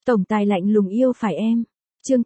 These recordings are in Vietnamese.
Tổng tài lạnh lùng yêu phải em. Chương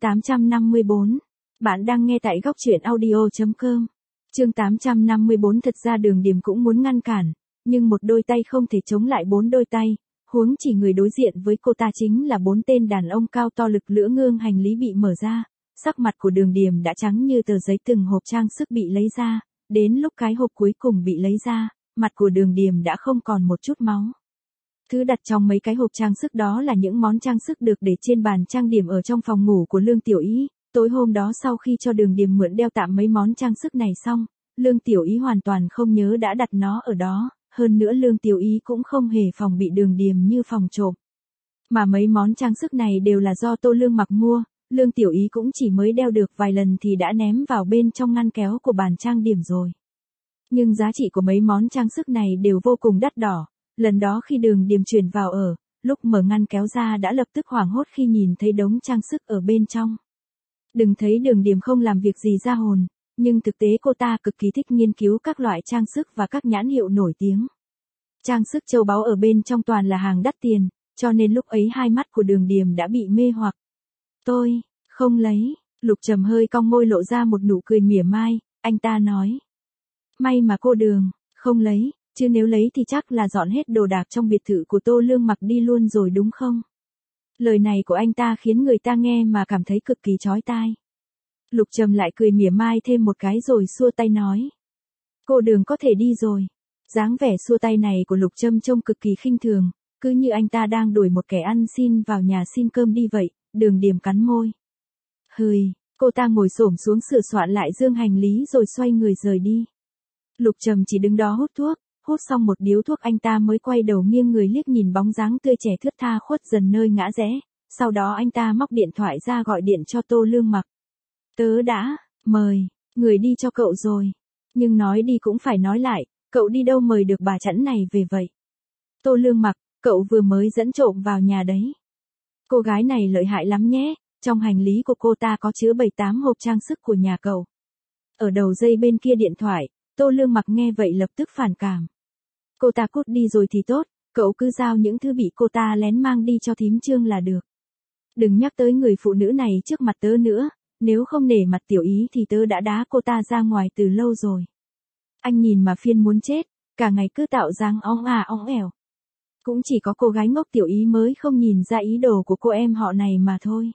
854. Bạn đang nghe tại góc truyện audio.com. Chương 854. Thật ra Đường Điềm cũng muốn ngăn cản, nhưng một đôi tay không thể chống lại bốn đôi tay, huống chỉ người đối diện với cô ta chính là bốn tên đàn ông cao to lực lưỡng. Ngương hành lý bị mở ra, sắc mặt của Đường Điềm đã trắng như tờ giấy, từng hộp trang sức bị lấy ra, đến lúc cái hộp cuối cùng bị lấy ra, mặt của Đường Điềm đã không còn một chút máu. Thứ đặt trong mấy cái hộp trang sức đó là những món trang sức được để trên bàn trang điểm ở trong phòng ngủ của Lương Tiểu Ý. Tối hôm đó sau khi cho Đường Điềm mượn đeo tạm mấy món trang sức này xong, Lương Tiểu Ý hoàn toàn không nhớ đã đặt nó ở đó, hơn nữa Lương Tiểu Ý cũng không hề phòng bị Đường Điềm như phòng trộm. Mà mấy món trang sức này đều là do Tô Lương Mặc mua, Lương Tiểu Ý cũng chỉ mới đeo được vài lần thì đã ném vào bên trong ngăn kéo của bàn trang điểm rồi. Nhưng giá trị của mấy món trang sức này đều vô cùng đắt đỏ. Lần đó khi Đường Điềm chuyển vào ở, lúc mở ngăn kéo ra đã lập tức hoảng hốt khi nhìn thấy đống trang sức ở bên trong. Đừng thấy Đường Điềm không làm việc gì ra hồn, nhưng thực tế cô ta cực kỳ thích nghiên cứu các loại trang sức và các nhãn hiệu nổi tiếng. Trang sức châu báu ở bên trong toàn là hàng đắt tiền, cho nên lúc ấy hai mắt của Đường Điềm đã bị mê hoặc. Tôi không lấy. Lục Trầm hơi cong môi lộ ra một nụ cười mỉa mai, anh ta nói. May mà cô Đường không lấy, chứ nếu lấy thì chắc là dọn hết đồ đạc trong biệt thự của Tô Lương Mặc đi luôn rồi đúng không? Lời này của anh ta khiến người ta nghe mà cảm thấy cực kỳ chói tai. Lục Trầm lại cười mỉa mai thêm một cái rồi xua tay nói. Cô Đường có thể đi rồi. Dáng vẻ xua tay này của Lục Trầm trông cực kỳ khinh thường, cứ như anh ta đang đuổi một kẻ ăn xin vào nhà xin cơm đi vậy. Đường Điềm cắn môi. Hời, cô ta ngồi xổm xuống sửa soạn lại dương hành lý rồi xoay người rời đi. Lục Trầm chỉ đứng đó hút thuốc, hút xong một điếu thuốc anh ta mới quay đầu nghiêng người liếc nhìn bóng dáng tươi trẻ thướt tha khuất dần nơi ngã rẽ, sau đó anh ta móc điện thoại ra gọi điện cho Tô Lương Mặc. Tớ đã mời người đi cho cậu rồi, nhưng nói đi cũng phải nói lại, cậu đi đâu mời được bà chẵn này về vậy? Tô Lương Mặc, cậu vừa mới dẫn trộm vào nhà đấy. Cô gái này lợi hại lắm nhé, trong hành lý của cô ta có chứa 7-8 hộp trang sức của nhà cậu. Ở đầu dây bên kia điện thoại, Tô Lương Mặc nghe vậy lập tức phản cảm. Cô ta cút đi rồi thì tốt, cậu cứ giao những thứ bị cô ta lén mang đi cho thím Trương là được. Đừng nhắc tới người phụ nữ này trước mặt tớ nữa, nếu không nể mặt Tiểu Ý thì tớ đã đá cô ta ra ngoài từ lâu rồi. Anh nhìn mà phiền muốn chết, cả ngày cứ tạo dáng óng ẻo. Cũng chỉ có cô gái ngốc Tiểu Ý mới không nhìn ra ý đồ của cô em họ này mà thôi.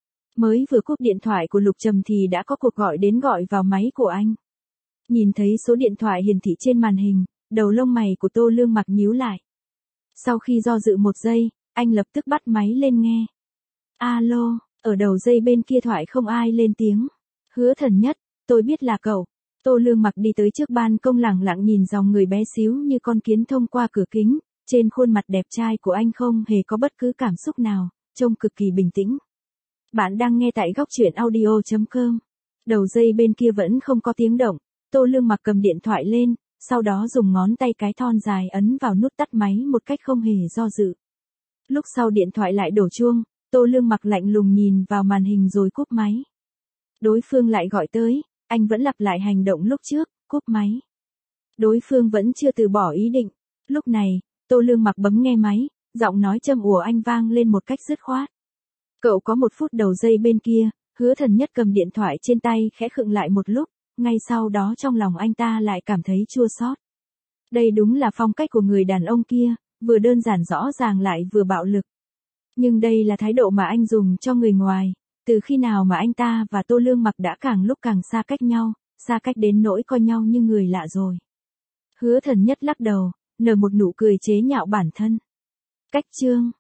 Mới vừa cúp điện thoại của Lục Trầm thì đã có cuộc gọi đến gọi vào máy của anh. Nhìn thấy số điện thoại hiển thị trên màn hình, đầu lông mày của Tô Lương Mặc nhíu lại. Sau khi do dự một giây, anh lập tức bắt máy lên nghe. Alo, ở đầu dây bên kia thoại không ai lên tiếng. Hứa Thần Nhất, tôi biết là cậu. Tô Lương Mặc đi tới trước ban công lẳng lặng nhìn dòng người bé xíu như con kiến thông qua cửa kính. Trên khuôn mặt đẹp trai của anh không hề có bất cứ cảm xúc nào, trông cực kỳ bình tĩnh. Bạn đang nghe tại góc truyện audio.com. Đầu dây bên kia vẫn không có tiếng động. Tô Lương Mặc cầm điện thoại lên, sau đó dùng ngón tay cái thon dài ấn vào nút tắt máy một cách không hề do dự. Lúc sau điện thoại lại đổ chuông, Tô Lương Mặc lạnh lùng nhìn vào màn hình rồi cúp máy. Đối phương lại gọi tới, anh vẫn lặp lại hành động lúc trước, cúp máy. Đối phương vẫn chưa từ bỏ ý định. Lúc này, Tô Lương Mặc bấm nghe máy, giọng nói châm ủa anh vang lên một cách dứt khoát. Cậu có 1 phút. Đầu dây bên kia, Hứa Thần Nhất cầm điện thoại trên tay khẽ khựng lại một lúc, ngay sau đó trong lòng anh ta lại cảm thấy chua xót. Đây đúng là phong cách của người đàn ông kia, vừa đơn giản rõ ràng lại vừa bạo lực. Nhưng đây là thái độ mà anh dùng cho người ngoài, từ khi nào mà anh ta và Tô Lương Mặc đã càng lúc càng xa cách nhau, xa cách đến nỗi coi nhau như người lạ rồi. Hứa Thần Nhất lắc đầu, nở một nụ cười chế nhạo bản thân. Cách chương